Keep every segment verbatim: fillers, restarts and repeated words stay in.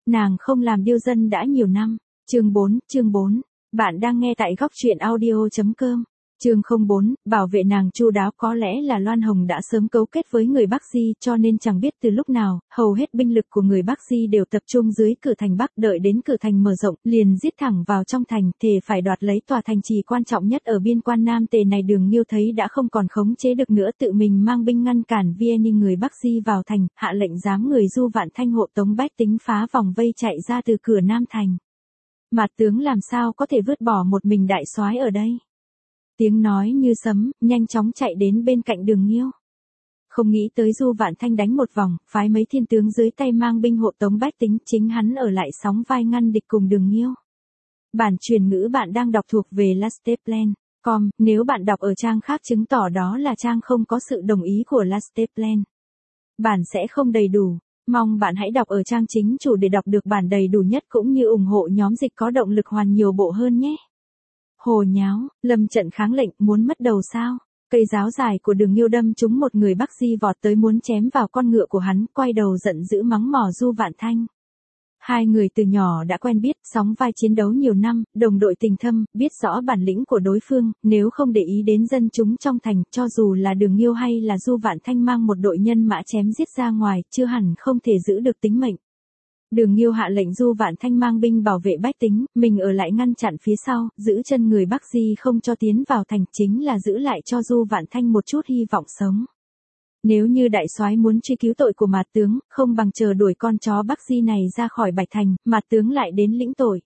nàng không làm điêu dân đã nhiều năm. Chương bốn, chương bốn. Bạn đang nghe tại góc truyện audio chấm com. Chương không bốn, bảo vệ nàng chu đáo. Có lẽ là Loan Hồng đã sớm cấu kết với người Bắc Di, cho nên chẳng biết từ lúc nào, hầu hết binh lực của người Bắc Di đều tập trung dưới cửa thành Bắc, đợi đến cửa thành mở rộng, liền giết thẳng vào trong thành, thề phải đoạt lấy tòa thành trì quan trọng nhất ở biên quan Nam Tề này. Đường Nghiêu thấy đã không còn khống chế được nữa, tự mình mang binh ngăn cản Vieni người Bắc Di vào thành, hạ lệnh giám người Du Vạn Thanh hộ tống bách tính phá vòng vây chạy ra từ cửa Nam thành. Mạt tướng làm sao có thể vứt bỏ một mình đại soái ở đây? Tiếng nói như sấm, nhanh chóng chạy đến bên cạnh Đường Nghiêu. Không nghĩ tới Du Vạn Thanh đánh một vòng, phái mấy thiên tướng dưới tay mang binh hộ tống bách tính, chính hắn ở lại sóng vai ngăn địch cùng Đường Nghiêu. Bản truyền ngữ bạn đang đọc thuộc về lasteplan chấm com, nếu bạn đọc ở trang khác chứng tỏ đó là trang không có sự đồng ý của Lasteplan. Bản sẽ không đầy đủ. Mong bạn hãy đọc ở trang chính chủ để đọc được bản đầy đủ nhất cũng như ủng hộ nhóm dịch có động lực hoàn nhiều bộ hơn nhé. Hồ nháo, lâm trận kháng lệnh, muốn mất đầu sao? Cây giáo dài của Đường Nghiêu đâm trúng một người Bắc Di vọt tới muốn chém vào con ngựa của hắn, quay đầu giận dữ mắng mỏ Du Vạn Thanh. Hai người từ nhỏ đã quen biết, sóng vai chiến đấu nhiều năm, đồng đội tình thâm, biết rõ bản lĩnh của đối phương, nếu không để ý đến dân chúng trong thành, cho dù là Đường Nghiêu hay là Du Vạn Thanh mang một đội nhân mã chém giết ra ngoài, chưa hẳn không thể giữ được tính mệnh. Đường Nghiêu hạ lệnh Du Vạn Thanh mang binh bảo vệ bách tính, mình ở lại ngăn chặn phía sau, giữ chân người Bắc Di không cho tiến vào thành, chính là giữ lại cho Du Vạn Thanh một chút hy vọng sống. Nếu như đại soái muốn truy cứu tội của Mạt tướng, không bằng chờ đuổi con chó Bắc Di này ra khỏi Bạch Thành, Mạt tướng lại đến lĩnh tội.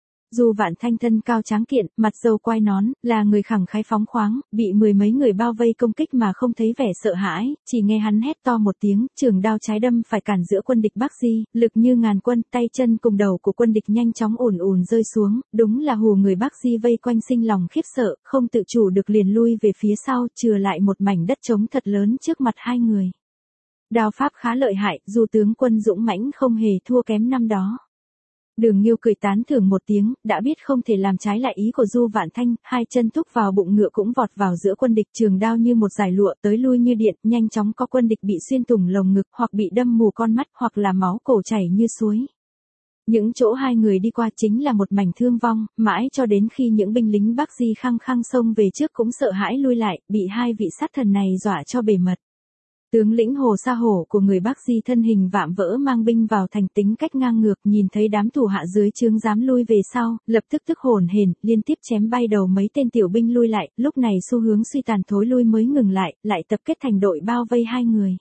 Du Vạn Thanh thân cao tráng kiện, mặt râu quai nón, là người khẳng khái phóng khoáng, bị mười mấy người bao vây công kích mà không thấy vẻ sợ hãi, chỉ nghe hắn hét to một tiếng, trường đao trái đâm phải cản giữa quân địch Bắc Di, lực như ngàn quân, tay chân cùng đầu của quân địch nhanh chóng ùn ùn rơi xuống, đúng là hù người Bắc Di vây quanh sinh lòng khiếp sợ, không tự chủ được liền lui về phía sau, chừa lại một mảnh đất trống thật lớn trước mặt hai người. Đao pháp khá lợi hại, Du tướng quân dũng mãnh không hề thua kém năm đó. Đường Nghiêu cười tán thưởng một tiếng, đã biết không thể làm trái lại ý của Du Vạn Thanh, hai chân thúc vào bụng ngựa cũng vọt vào giữa quân địch, trường đao như một dải lụa tới lui như điện, nhanh chóng có quân địch bị xuyên thủng lồng ngực, hoặc bị đâm mù con mắt, hoặc là máu cổ chảy như suối. Những chỗ hai người đi qua chính là một mảnh thương vong, mãi cho đến khi những binh lính Bắc Di khăng khăng xông về trước cũng sợ hãi lui lại, bị hai vị sát thần này dọa cho bề mật. Tướng lĩnh Hồ Sa Hổ của người Bắc Di thân hình vạm vỡ mang binh vào thành, tính cách ngang ngược, nhìn thấy đám thủ hạ dưới trướng dám lui về sau, lập tức tức hổn hển, liên tiếp chém bay đầu mấy tên tiểu binh lui lại, lúc này xu hướng suy tàn thối lui mới ngừng lại, lại tập kết thành đội bao vây hai người.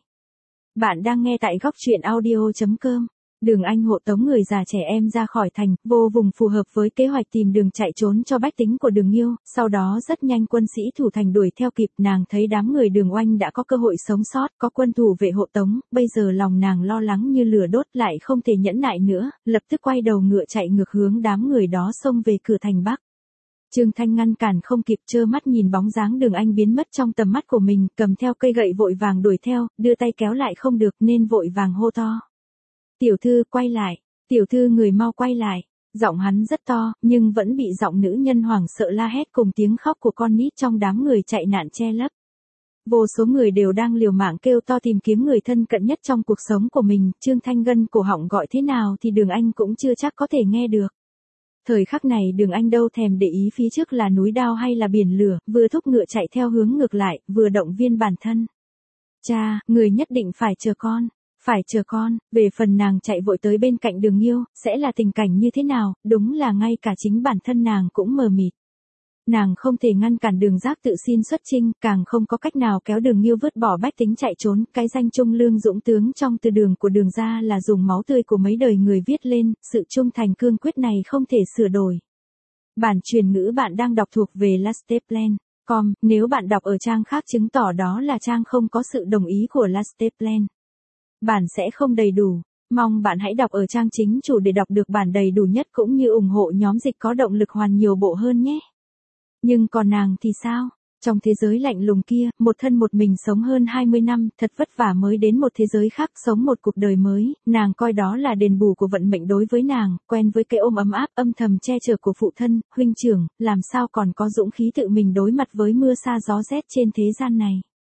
Bạn đang nghe tại góc truyện audio chấm com. Đường Anh hộ tống người già trẻ em ra khỏi thành, vô vùng phù hợp với kế hoạch tìm đường chạy trốn cho bách tính của Đường Nghiêu, sau đó rất nhanh quân sĩ thủ thành đuổi theo kịp, nàng thấy đám người Đường Oanh đã có cơ hội sống sót, có quân thủ vệ hộ tống, bây giờ lòng nàng lo lắng như lửa đốt, lại không thể nhẫn nại nữa, lập tức quay đầu ngựa chạy ngược hướng đám người đó xông về cửa thành Bắc. Trương Thanh ngăn cản không kịp, trơ mắt nhìn bóng dáng Đường Anh biến mất trong tầm mắt của mình, cầm theo cây gậy vội vàng đuổi theo, đưa tay kéo lại không được nên vội vàng hô to. Tiểu thư quay lại, tiểu thư người mau quay lại, giọng hắn rất to, nhưng vẫn bị giọng nữ nhân hoảng sợ la hét cùng tiếng khóc của con nít trong đám người chạy nạn che lấp. Vô số người đều đang liều mạng kêu to tìm kiếm người thân cận nhất trong cuộc sống của mình, Trương Thanh gân cổ họng gọi thế nào thì Đường Anh cũng chưa chắc có thể nghe được. Thời khắc này Đường Anh đâu thèm để ý phía trước là núi đao hay là biển lửa, vừa thúc ngựa chạy theo hướng ngược lại, vừa động viên bản thân. Cha, người nhất định phải chờ con. Phải chờ con, về phần nàng chạy vội tới bên cạnh Đường Nghiêu, sẽ là tình cảnh như thế nào, đúng là ngay cả chính bản thân nàng cũng mờ mịt. Nàng không thể ngăn cản Đường Giác tự xin xuất chinh, càng không có cách nào kéo Đường Nghiêu vứt bỏ bách tính chạy trốn, cái danh trung lương dũng tướng trong từ đường của Đường gia là dùng máu tươi của mấy đời người viết lên, sự trung thành cương quyết này không thể sửa đổi. Bản truyền ngữ bạn đang đọc thuộc về Lasteplan chấm com, nếu bạn đọc ở trang khác chứng tỏ đó là trang không có sự đồng ý của Lasteplan. Bản sẽ không đầy đủ. Mong bạn hãy đọc ở trang chính chủ để đọc được bản đầy đủ nhất cũng như ủng hộ nhóm dịch có động lực hoàn nhiều bộ hơn nhé. Nhưng còn nàng thì sao? Trong thế giới lạnh lùng kia, một thân một mình sống hơn hai mươi năm, thật vất vả mới đến một thế giới khác, sống một cuộc đời mới, nàng coi đó là đền bù của vận mệnh đối với nàng, quen với cái ôm ấm áp, âm thầm che chở của phụ thân, huynh trưởng, làm sao còn có dũng khí tự mình đối mặt với mưa sa gió rét trên thế gian này.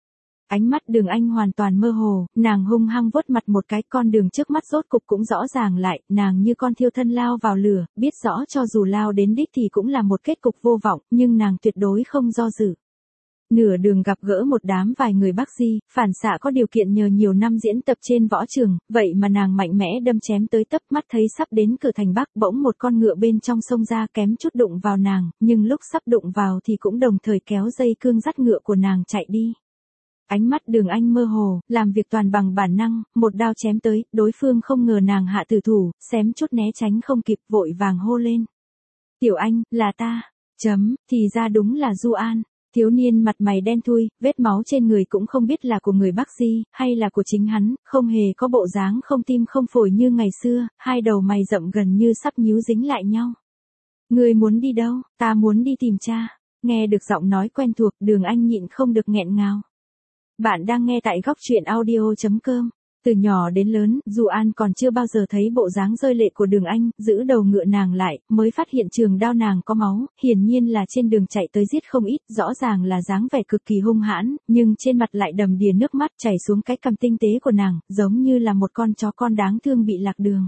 Ánh mắt Đường Anh hoàn toàn mơ hồ, nàng hung hăng vuốt mặt một cái, con đường trước mắt rốt cục cũng rõ ràng lại, nàng như con thiêu thân lao vào lửa, biết rõ cho dù lao đến đích thì cũng là một kết cục vô vọng, nhưng nàng tuyệt đối không do dự. Nửa đường gặp gỡ một đám vài người Bắc Di, phản xạ có điều kiện nhờ nhiều năm diễn tập trên võ trường, vậy mà nàng mạnh mẽ đâm chém tới tấp, mắt thấy sắp đến cửa thành Bắc, bỗng một con ngựa bên trong sông ra kém chút đụng vào nàng, nhưng lúc sắp đụng vào thì cũng đồng thời kéo dây cương dắt ngựa của nàng chạy đi. Ánh mắt Đường Anh mơ hồ, làm việc toàn bằng bản năng, một đao chém tới, đối phương không ngờ nàng hạ tử thủ, xém chút né tránh không kịp, vội vàng hô lên. Tiểu Anh, là ta. Chấm, thì ra đúng là Du An. Thiếu niên mặt mày đen thui, vết máu trên người cũng không biết là của người Bắc Di, hay là của chính hắn, không hề có bộ dáng không tim không phổi như ngày xưa, hai đầu mày rậm gần như sắp nhíu dính lại nhau. Ngươi muốn đi đâu? Ta muốn đi tìm cha. Nghe được giọng nói quen thuộc, Đường Anh nhịn không được nghẹn ngào. Bạn đang nghe tại góc truyện audio chấm com. Từ nhỏ đến lớn, Du An còn chưa bao giờ thấy bộ dáng rơi lệ của Đường Anh, giữ đầu ngựa nàng lại, mới phát hiện trường đao nàng có máu, hiển nhiên là trên đường chạy tới giết không ít, rõ ràng là dáng vẻ cực kỳ hung hãn, nhưng trên mặt lại đầm đìa nước mắt chảy xuống cái cằm tinh tế của nàng, giống như là một con chó con đáng thương bị lạc đường.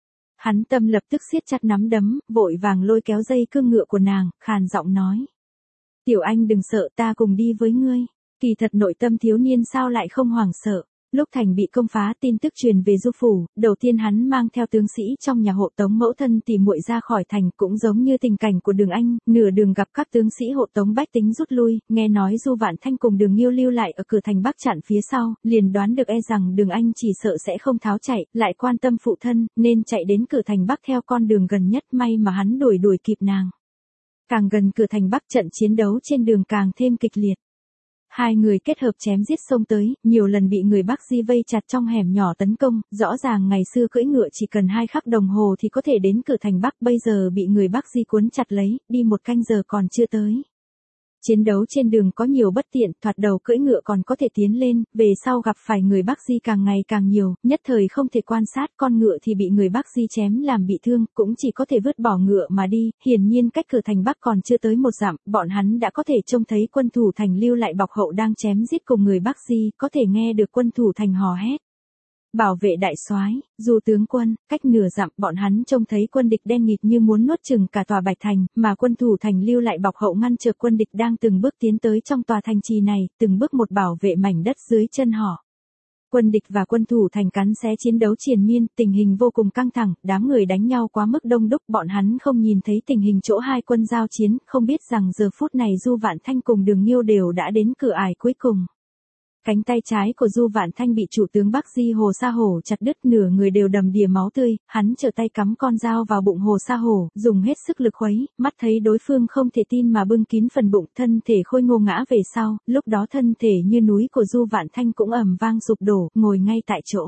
Hắn tâm lập tức siết chặt nắm đấm, vội vàng lôi kéo dây cương ngựa của nàng, khàn giọng nói. Tiểu Anh đừng sợ, ta cùng đi với ngươi. Kỳ thật nội tâm thiếu niên sao lại không hoảng sợ. Lúc thành bị công phá, tin tức truyền về Du phủ, đầu tiên hắn mang theo tướng sĩ trong nhà hộ tống mẫu thân tìm muội ra khỏi thành, cũng giống như tình cảnh của Đường Anh, nửa đường gặp các tướng sĩ hộ tống bách tính rút lui, nghe nói Du Vạn Thanh cùng Đường Nghiêu lưu lại ở cửa thành Bắc chặn phía sau, liền đoán được e rằng Đường Anh chỉ sợ sẽ không tháo chạy, lại quan tâm phụ thân, nên chạy đến cửa thành Bắc theo con đường gần nhất, may mà hắn đuổi đuổi kịp nàng. Càng gần cửa thành Bắc, trận chiến đấu trên đường càng thêm kịch liệt. Hai người kết hợp chém giết xông tới, nhiều lần bị người Bắc Di vây chặt trong hẻm nhỏ tấn công, rõ ràng ngày xưa cưỡi ngựa chỉ cần hai khắc đồng hồ thì có thể đến cửa thành Bắc, bây giờ bị người Bắc Di cuốn chặt lấy, đi một canh giờ còn chưa tới. Chiến đấu trên đường có nhiều bất tiện, thoạt đầu cưỡi ngựa còn có thể tiến lên, về sau gặp phải người Bắc Di càng ngày càng nhiều, nhất thời không thể quan sát, con ngựa thì bị người Bắc Di chém làm bị thương, cũng chỉ có thể vứt bỏ ngựa mà đi, hiển nhiên cách cửa thành Bắc còn chưa tới một dặm, bọn hắn đã có thể trông thấy quân thủ thành lưu lại bọc hậu đang chém giết cùng người Bắc Di, có thể nghe được quân thủ thành hò hét. Bảo vệ đại soái, Du tướng quân, cách nửa dặm bọn hắn trông thấy quân địch đen nghịt như muốn nuốt chửng cả tòa Bạch Thành, mà quân thủ thành lưu lại bọc hậu ngăn trở quân địch đang từng bước tiến tới trong tòa thành trì này, từng bước một bảo vệ mảnh đất dưới chân họ. Quân địch và quân thủ thành cắn xé chiến đấu triền miên, tình hình vô cùng căng thẳng, đám người đánh nhau quá mức đông đúc, bọn hắn không nhìn thấy tình hình chỗ hai quân giao chiến, không biết rằng giờ phút này Du Vạn Thanh cùng Đường Nghiêu đều đã đến cửa ải cuối cùng. Cánh tay trái của Du Vạn Thanh bị chủ tướng Bắc Di Hồ Sa Hổ chặt đứt, nửa người đều đầm đìa máu tươi, hắn trở tay cắm con dao vào bụng Hồ Sa Hổ, dùng hết sức lực khuấy, mắt thấy đối phương không thể tin mà bưng kín phần bụng, thân thể khôi ngô ngã về sau, lúc đó thân thể như núi của Du Vạn Thanh cũng ầm vang sụp đổ, ngồi ngay tại chỗ.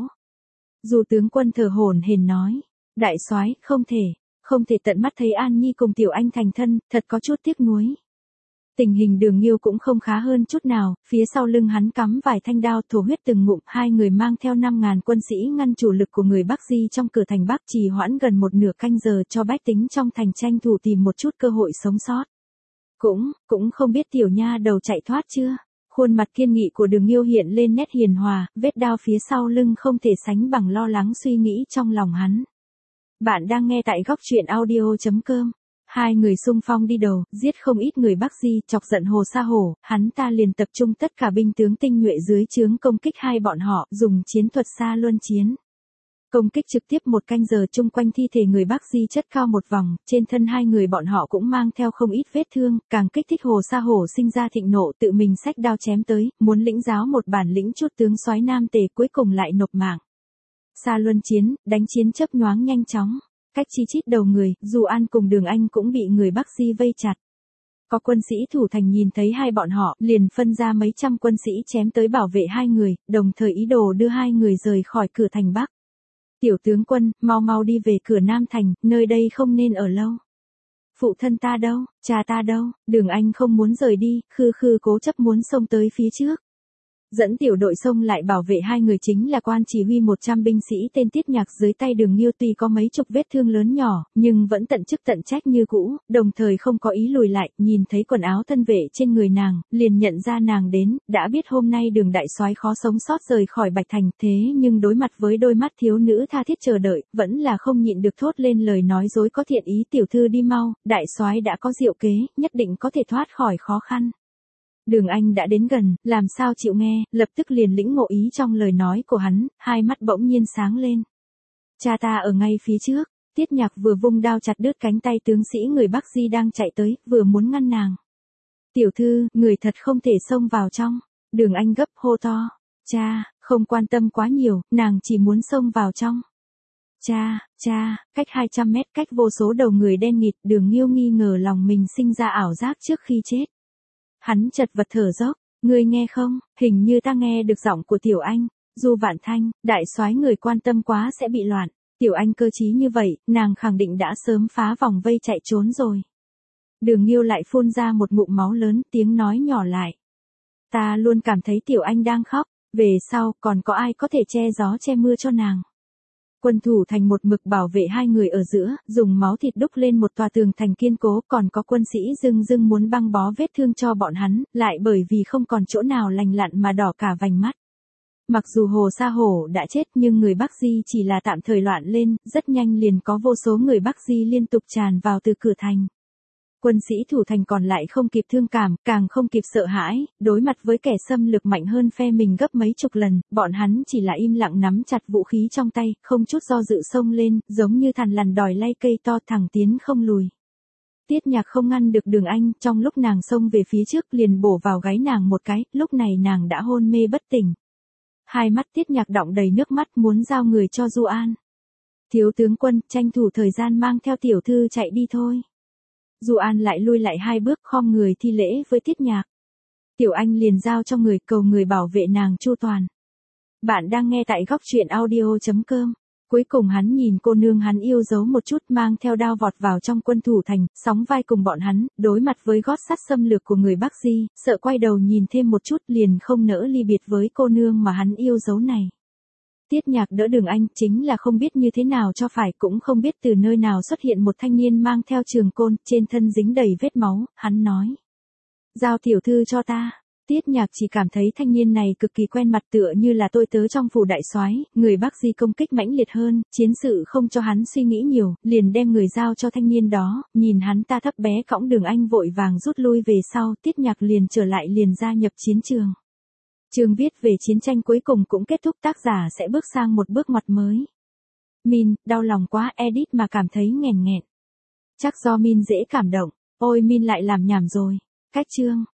Du tướng quân thở hổn hển nói, đại soái, không thể, không thể tận mắt thấy An Nhi cùng Tiểu Anh thành thân, thật có chút tiếc nuối. Tình hình Đường Nghiêu cũng không khá hơn chút nào, phía sau lưng hắn cắm vài thanh đao, thổ huyết từng ngụm, hai người mang theo năm ngàn quân sĩ ngăn chủ lực của người Bắc Di trong cửa thành Bắc, trì hoãn gần một nửa canh giờ cho bách tính trong thành tranh thủ tìm một chút cơ hội sống sót. Cũng, cũng không biết tiểu nha đầu chạy thoát chưa? Khuôn mặt kiên nghị của Đường Nghiêu hiện lên nét hiền hòa, vết đao phía sau lưng không thể sánh bằng lo lắng suy nghĩ trong lòng hắn. Bạn đang nghe tại góc truyện audio chấm com. Hai người xung phong đi đầu, giết không ít người Bắc Di, chọc giận Hồ Sa Hổ, hắn ta liền tập trung tất cả binh tướng tinh nhuệ dưới trướng công kích hai bọn họ, dùng chiến thuật xa luân chiến. Công kích trực tiếp một canh giờ, chung quanh thi thể người Bắc Di chất cao một vòng, trên thân hai người bọn họ cũng mang theo không ít vết thương, càng kích thích Hồ Sa Hổ sinh ra thịnh nộ, tự mình xách đao chém tới, muốn lĩnh giáo một bản lĩnh chút tướng soái nam tề, cuối cùng lại nộp mạng. Xa luân chiến, đánh chiến chớp nhoáng nhanh chóng. Cách chi chít đầu người, Du An cùng Đường Anh cũng bị người Bắc Di vây chặt. Có quân sĩ thủ thành nhìn thấy hai bọn họ, liền phân ra mấy trăm quân sĩ chém tới bảo vệ hai người, đồng thời ý đồ đưa hai người rời khỏi cửa thành Bắc. Tiểu tướng quân, mau mau đi về cửa Nam thành, nơi đây không nên ở lâu. Phụ thân ta đâu, cha ta đâu? Đường Anh không muốn rời đi, khư khư cố chấp muốn xông tới phía trước. Dẫn tiểu đội xông lại bảo vệ hai người chính là quan chỉ huy một trăm binh sĩ tên Tiết Nhạc dưới tay Đường Nghiêu, tuy có mấy chục vết thương lớn nhỏ, nhưng vẫn tận chức tận trách như cũ, đồng thời không có ý lùi lại, nhìn thấy quần áo thân vệ trên người nàng, liền nhận ra nàng đến, đã biết hôm nay Đường đại soái khó sống sót rời khỏi Bạch Thành, thế nhưng đối mặt với đôi mắt thiếu nữ tha thiết chờ đợi, vẫn là không nhịn được thốt lên lời nói dối có thiện ý, tiểu thư đi mau, đại soái đã có diệu kế, nhất định có thể thoát khỏi khó khăn. Đường Anh đã đến gần, làm sao chịu nghe, lập tức liền lĩnh ngộ ý trong lời nói của hắn, hai mắt bỗng nhiên sáng lên. Cha ta ở ngay phía trước, Tiết Nhạc vừa vung đao chặt đứt cánh tay tướng sĩ người Bắc Di đang chạy tới, vừa muốn ngăn nàng. Tiểu thư, người thật không thể xông vào trong. Đường Anh gấp hô to. Cha, không quan tâm quá nhiều, nàng chỉ muốn xông vào trong. Cha, cha, cách hai trăm mét, cách vô số đầu người đen nghịt, Đường Nghiêu nghi ngờ lòng mình sinh ra ảo giác trước khi chết. Hắn chật vật thở dốc, ngươi nghe không, hình như ta nghe được giọng của Tiểu Anh, Du Vạn Thanh, đại soái người quan tâm quá sẽ bị loạn, Tiểu Anh cơ trí như vậy, nàng khẳng định đã sớm phá vòng vây chạy trốn rồi. Đường Nghiêu lại phun ra một ngụm máu lớn, tiếng nói nhỏ lại. Ta luôn cảm thấy Tiểu Anh đang khóc, về sau còn có ai có thể che gió che mưa cho nàng. Quân thủ thành một mực bảo vệ hai người ở giữa, dùng máu thịt đúc lên một tòa tường thành kiên cố, còn có quân sĩ dưng dưng muốn băng bó vết thương cho bọn hắn, lại bởi vì không còn chỗ nào lành lặn mà đỏ cả vành mắt. Mặc dù Hồ Sa Hổ đã chết nhưng người Bắc Di chỉ là tạm thời loạn lên, rất nhanh liền có vô số người Bắc Di liên tục tràn vào từ cửa thành. Quân sĩ thủ thành còn lại không kịp thương cảm, càng không kịp sợ hãi, đối mặt với kẻ xâm lược mạnh hơn phe mình gấp mấy chục lần, bọn hắn chỉ là im lặng nắm chặt vũ khí trong tay, không chút do dự xông lên, giống như thằn lằn đòi lay cây to thẳng tiến không lùi. Tiết Nhạc không ngăn được Đường Anh, trong lúc nàng xông về phía trước liền bổ vào gáy nàng một cái, lúc này nàng đã hôn mê bất tỉnh. Hai mắt Tiết Nhạc đọng đầy nước mắt muốn giao người cho Du An. Thiếu tướng quân, tranh thủ thời gian mang theo tiểu thư chạy đi thôi. Du An lại lui lại hai bước khom người thi lễ với Tiết Nhạc. Tiểu Anh liền giao cho người cầu người bảo vệ nàng chu toàn. Bạn đang nghe tại góc truyện audio chấm com. Cuối cùng hắn nhìn cô nương hắn yêu dấu một chút mang theo đao vọt vào trong quân thủ thành, sóng vai cùng bọn hắn, đối mặt với gót sắt xâm lược của người Bắc Di, sợ quay đầu nhìn thêm một chút liền không nỡ ly biệt với cô nương mà hắn yêu dấu này. Tiết Nhạc đỡ Đường Anh, chính là không biết như thế nào cho phải, cũng không biết từ nơi nào xuất hiện một thanh niên mang theo trường côn, trên thân dính đầy vết máu, hắn nói. Giao tiểu thư cho ta. Tiết Nhạc chỉ cảm thấy thanh niên này cực kỳ quen mặt, tựa như là tôi tớ trong phủ đại soái, người Bắc Di công kích mãnh liệt hơn, chiến sự không cho hắn suy nghĩ nhiều, liền đem người giao cho thanh niên đó, nhìn hắn ta thấp bé cõng Đường Anh vội vàng rút lui về sau, Tiết Nhạc liền trở lại liền gia nhập chiến trường. Chương viết về chiến tranh cuối cùng cũng kết thúc, tác giả sẽ bước sang một bước ngoặt mới. Min, đau lòng quá, edit mà cảm thấy nghèn nghẹn. Chắc do Min dễ cảm động, ôi Min lại làm nhảm rồi. Cách chương.